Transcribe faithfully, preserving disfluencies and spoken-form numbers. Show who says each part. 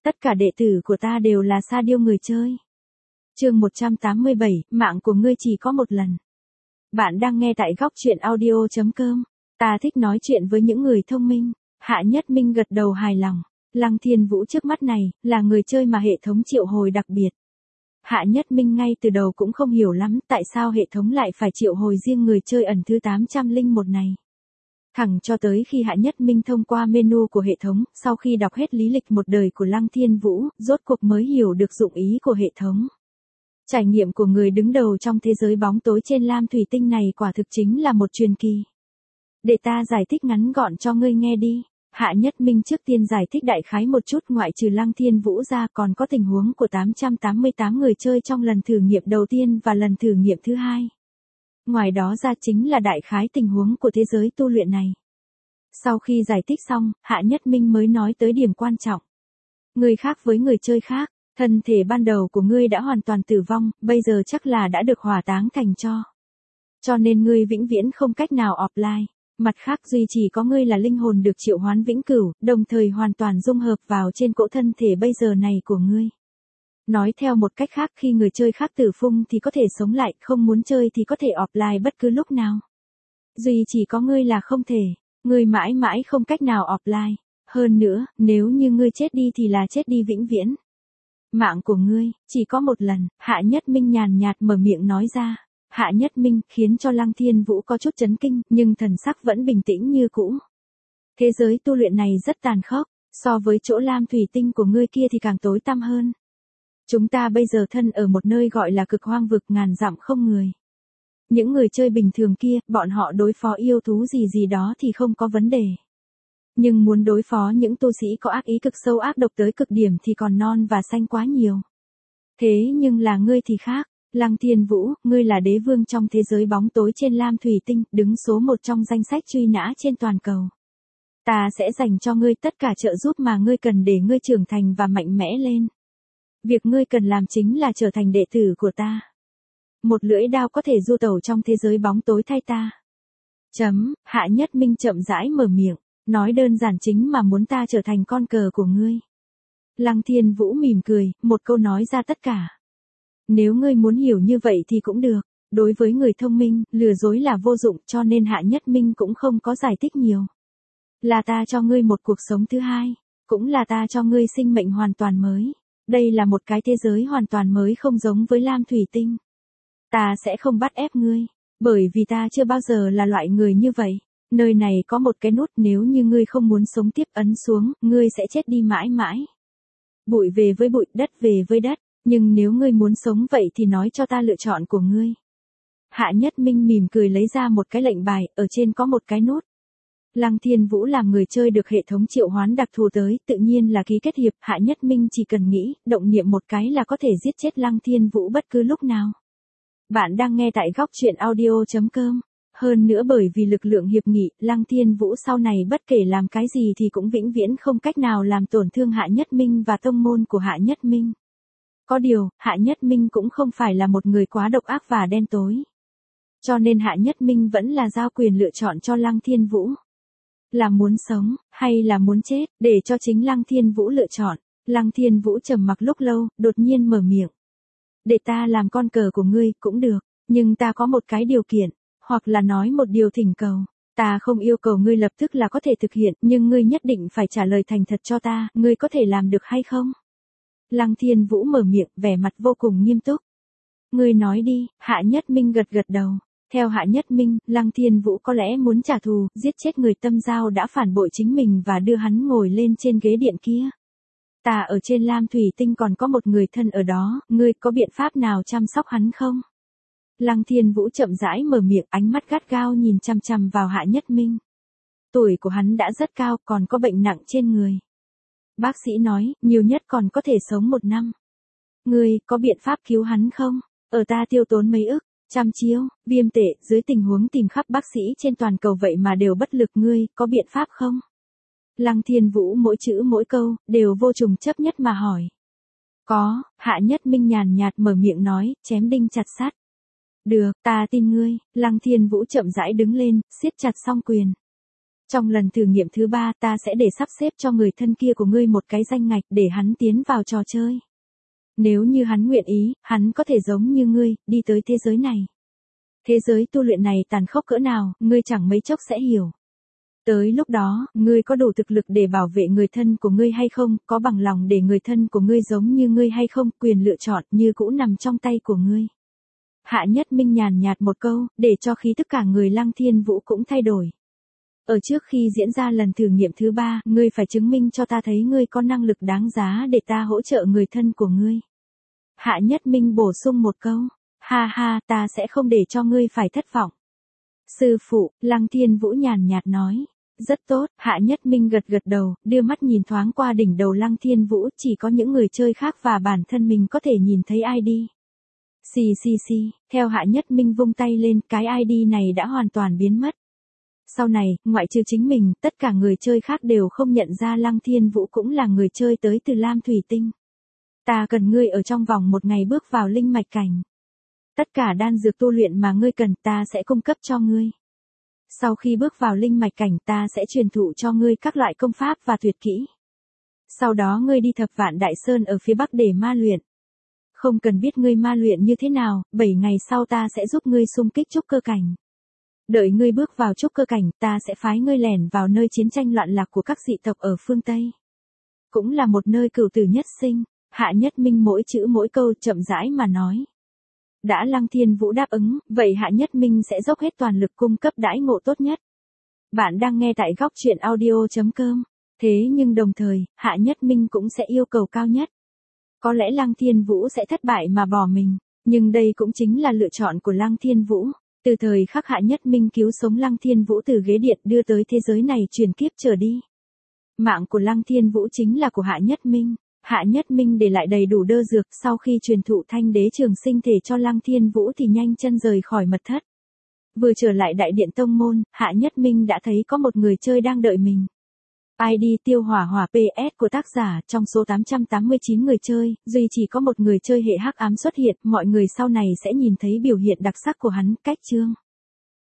Speaker 1: Tất cả đệ tử của ta đều là sa điêu người chơi. Chương một trăm tám mươi bảy, mạng của ngươi chỉ có một lần. Bạn đang nghe tại góc truyện audio chấm com. Ta thích nói chuyện với những người thông minh. Hạ Nhất Minh gật đầu hài lòng. Lăng Thiên Vũ trước mắt này, là người chơi mà hệ thống triệu hồi đặc biệt. Hạ Nhất Minh ngay từ đầu cũng không hiểu lắm tại sao hệ thống lại phải triệu hồi riêng người chơi ẩn thứ tám trăm lẻ một này. Thẳng cho tới khi Hạ Nhất Minh thông qua menu của hệ thống, sau khi đọc hết lý lịch một đời của Lăng Thiên Vũ, rốt cuộc mới hiểu được dụng ý của hệ thống. Trải nghiệm của người đứng đầu trong thế giới bóng tối trên lam thủy tinh này quả thực chính là một truyền kỳ. Để ta giải thích ngắn gọn cho ngươi nghe đi. Hạ Nhất Minh trước tiên giải thích đại khái một chút, ngoại trừ Lăng Thiên Vũ ra còn có tình huống của tám trăm tám mươi tám người chơi trong lần thử nghiệm đầu tiên và lần thử nghiệm thứ hai. Ngoài đó ra chính là đại khái tình huống của thế giới tu luyện này. Sau khi giải thích xong, Hạ Nhất Minh mới nói tới điểm quan trọng. Người khác với người chơi khác, thân thể ban đầu của ngươi đã hoàn toàn tử vong, bây giờ chắc là đã được hỏa táng thành tro. Cho nên ngươi vĩnh viễn không cách nào offline. Mặt khác duy chỉ có ngươi là linh hồn được triệu hoán vĩnh cửu, đồng thời hoàn toàn dung hợp vào trên cỗ thân thể bây giờ này của ngươi. Nói theo một cách khác, khi người chơi khác tử phung thì có thể sống lại, không muốn chơi thì có thể offline bất cứ lúc nào. Duy chỉ có ngươi là không thể, ngươi mãi mãi không cách nào offline. Hơn nữa, nếu như ngươi chết đi thì là chết đi vĩnh viễn. Mạng của ngươi, chỉ có một lần, Hạ Nhất Minh nhàn nhạt mở miệng nói ra. Hạ Nhất Minh khiến cho Lăng Thiên Vũ có chút chấn kinh, nhưng thần sắc vẫn bình tĩnh như cũ. Thế giới tu luyện này rất tàn khốc, so với chỗ lam thủy tinh của ngươi kia thì càng tối tăm hơn. Chúng ta bây giờ thân ở một nơi gọi là cực hoang vực ngàn dặm không người. Những người chơi bình thường kia, bọn họ đối phó yêu thú gì gì đó thì không có vấn đề. Nhưng muốn đối phó những tu sĩ có ác ý cực sâu ác độc tới cực điểm thì còn non và xanh quá nhiều. Thế nhưng là ngươi thì khác. Lăng Thiên Vũ, ngươi là đế vương trong thế giới bóng tối trên lam thủy tinh, đứng số một trong danh sách truy nã trên toàn cầu. Ta sẽ dành cho ngươi tất cả trợ giúp mà ngươi cần để ngươi trưởng thành và mạnh mẽ lên. Việc ngươi cần làm chính là trở thành đệ tử của ta. Một lưỡi đao có thể du tẩu trong thế giới bóng tối thay ta. Chấm, Hạ Nhất Minh chậm rãi mở miệng, nói đơn giản chính mà muốn ta trở thành con cờ của ngươi. Lăng Thiên Vũ mỉm cười, một câu nói ra tất cả. Nếu ngươi muốn hiểu như vậy thì cũng được, đối với người thông minh, lừa dối là vô dụng cho nên Hạ Nhất Minh cũng không có giải thích nhiều. Là ta cho ngươi một cuộc sống thứ hai, cũng là ta cho ngươi sinh mệnh hoàn toàn mới. Đây là một cái thế giới hoàn toàn mới không giống với lam thủy tinh. Ta sẽ không bắt ép ngươi, bởi vì ta chưa bao giờ là loại người như vậy. Nơi này có một cái nút, nếu như ngươi không muốn sống tiếp ấn xuống, ngươi sẽ chết đi mãi mãi. Bụi về với bụi, đất về với đất. Nhưng nếu ngươi muốn sống vậy thì nói cho ta lựa chọn của ngươi. Hạ Nhất Minh mỉm cười lấy ra một cái lệnh bài, ở trên có một cái nút. Lăng Thiên Vũ làm người chơi được hệ thống triệu hoán đặc thù tới, tự nhiên là ký kết hiệp. Hạ Nhất Minh chỉ cần nghĩ, động niệm một cái là có thể giết chết Lăng Thiên Vũ bất cứ lúc nào. Bạn đang nghe tại góc truyện audio chấm com. Hơn nữa bởi vì lực lượng hiệp nghị, Lăng Thiên Vũ sau này bất kể làm cái gì thì cũng vĩnh viễn không cách nào làm tổn thương Hạ Nhất Minh và tông môn của Hạ Nhất Minh. Có điều, Hạ Nhất Minh cũng không phải là một người quá độc ác và đen tối. Cho nên Hạ Nhất Minh vẫn là giao quyền lựa chọn cho Lăng Thiên Vũ. Là muốn sống, hay là muốn chết, để cho chính Lăng Thiên Vũ lựa chọn. Lăng Thiên Vũ trầm mặc lúc lâu, đột nhiên mở miệng. Để ta làm con cờ của ngươi, cũng được, nhưng ta có một cái điều kiện, hoặc là nói một điều thỉnh cầu. Ta không yêu cầu ngươi lập tức là có thể thực hiện, nhưng ngươi nhất định phải trả lời thành thật cho ta, ngươi có thể làm được hay không? Lăng Thiên Vũ mở miệng, vẻ mặt vô cùng nghiêm túc. Ngươi nói đi, Hạ Nhất Minh gật gật đầu. Theo Hạ Nhất Minh, Lăng Thiên Vũ có lẽ muốn trả thù, giết chết người tâm giao đã phản bội chính mình và đưa hắn ngồi lên trên ghế điện kia. Ta ở trên lam thủy tinh còn có một người thân ở đó, ngươi có biện pháp nào chăm sóc hắn không? Lăng Thiên Vũ chậm rãi mở miệng, ánh mắt gắt gao nhìn chằm chằm vào Hạ Nhất Minh. Tuổi của hắn đã rất cao, còn có bệnh nặng trên người. Bác sĩ nói, nhiều nhất còn có thể sống một năm. Ngươi, có biện pháp cứu hắn không? Ở ta tiêu tốn mấy ức, trăm chiếu, viêm tệ, dưới tình huống tìm khắp bác sĩ trên toàn cầu vậy mà đều bất lực, ngươi, có biện pháp không? Lăng Thiên Vũ mỗi chữ mỗi câu, đều vô trùng chấp nhất mà hỏi. Có, Hạ Nhất Minh nhàn nhạt mở miệng nói, chém đinh chặt sắt. Được, ta tin ngươi. Lăng Thiên Vũ chậm rãi đứng lên, siết chặt song quyền. Trong lần thử nghiệm thứ ba ta sẽ để sắp xếp cho người thân kia của ngươi một cái danh ngạch để hắn tiến vào trò chơi. Nếu như hắn nguyện ý, hắn có thể giống như ngươi, đi tới thế giới này. Thế giới tu luyện này tàn khốc cỡ nào, ngươi chẳng mấy chốc sẽ hiểu. Tới lúc đó, ngươi có đủ thực lực để bảo vệ người thân của ngươi hay không, có bằng lòng để người thân của ngươi giống như ngươi hay không, quyền lựa chọn như cũ nằm trong tay của ngươi. Hạ Nhất Minh nhàn nhạt một câu, để cho khí tất cả người Lăng Thiên Vũ cũng thay đổi. Ở trước khi diễn ra lần thử nghiệm thứ ba, ngươi phải chứng minh cho ta thấy ngươi có năng lực đáng giá để ta hỗ trợ người thân của ngươi. Hạ Nhất Minh bổ sung một câu, ha ha, ta sẽ không để cho ngươi phải thất vọng. Sư phụ, Lăng Thiên Vũ nhàn nhạt nói. Rất tốt, Hạ Nhất Minh gật gật đầu, đưa mắt nhìn thoáng qua đỉnh đầu Lăng Thiên Vũ, chỉ có những người chơi khác và bản thân mình có thể nhìn thấy i đê. Xì xì xì, theo Hạ Nhất Minh vung tay lên, cái i đê này đã hoàn toàn biến mất. Sau này, ngoại trừ chính mình, tất cả người chơi khác đều không nhận ra Lăng Thiên Vũ cũng là người chơi tới từ Lam Thủy Tinh. Ta cần ngươi ở trong vòng một ngày bước vào linh mạch cảnh. Tất cả đan dược tu luyện mà ngươi cần ta sẽ cung cấp cho ngươi. Sau khi bước vào linh mạch cảnh ta sẽ truyền thụ cho ngươi các loại công pháp và tuyệt kỹ. Sau đó ngươi đi Thập Vạn Đại Sơn ở phía Bắc để ma luyện. Không cần biết ngươi ma luyện như thế nào, bảy ngày sau ta sẽ giúp ngươi xung kích trúc cơ cảnh. Đợi ngươi bước vào trúc cơ cảnh, ta sẽ phái ngươi lẻn vào nơi chiến tranh loạn lạc của các dị tộc ở phương Tây. Cũng là một nơi cửu tử nhất sinh, Hạ Nhất Minh mỗi chữ mỗi câu chậm rãi mà nói. Đã Lăng Thiên Vũ đáp ứng, vậy Hạ Nhất Minh sẽ dốc hết toàn lực cung cấp đãi ngộ tốt nhất. Bạn đang nghe tại góc truyện audio chấm com. Thế nhưng đồng thời, Hạ Nhất Minh cũng sẽ yêu cầu cao nhất. Có lẽ Lăng Thiên Vũ sẽ thất bại mà bỏ mình, nhưng đây cũng chính là lựa chọn của Lăng Thiên Vũ. Từ thời khắc Hạ Nhất Minh cứu sống Lăng Thiên Vũ từ ghế điện đưa tới thế giới này truyền kiếp trở đi. Mạng của Lăng Thiên Vũ chính là của Hạ Nhất Minh. Hạ Nhất Minh để lại đầy đủ đơ dược, sau khi truyền thụ thanh đế trường sinh thể cho Lăng Thiên Vũ thì nhanh chân rời khỏi mật thất. Vừa trở lại đại điện tông môn, Hạ Nhất Minh đã thấy có một người chơi đang đợi mình. i đê tiêu hỏa hỏa pê ét của tác giả, trong số tám trăm tám mươi chín người chơi, duy chỉ có một người chơi hệ hắc ám xuất hiện, mọi người sau này sẽ nhìn thấy biểu hiện đặc sắc của hắn, cách chương.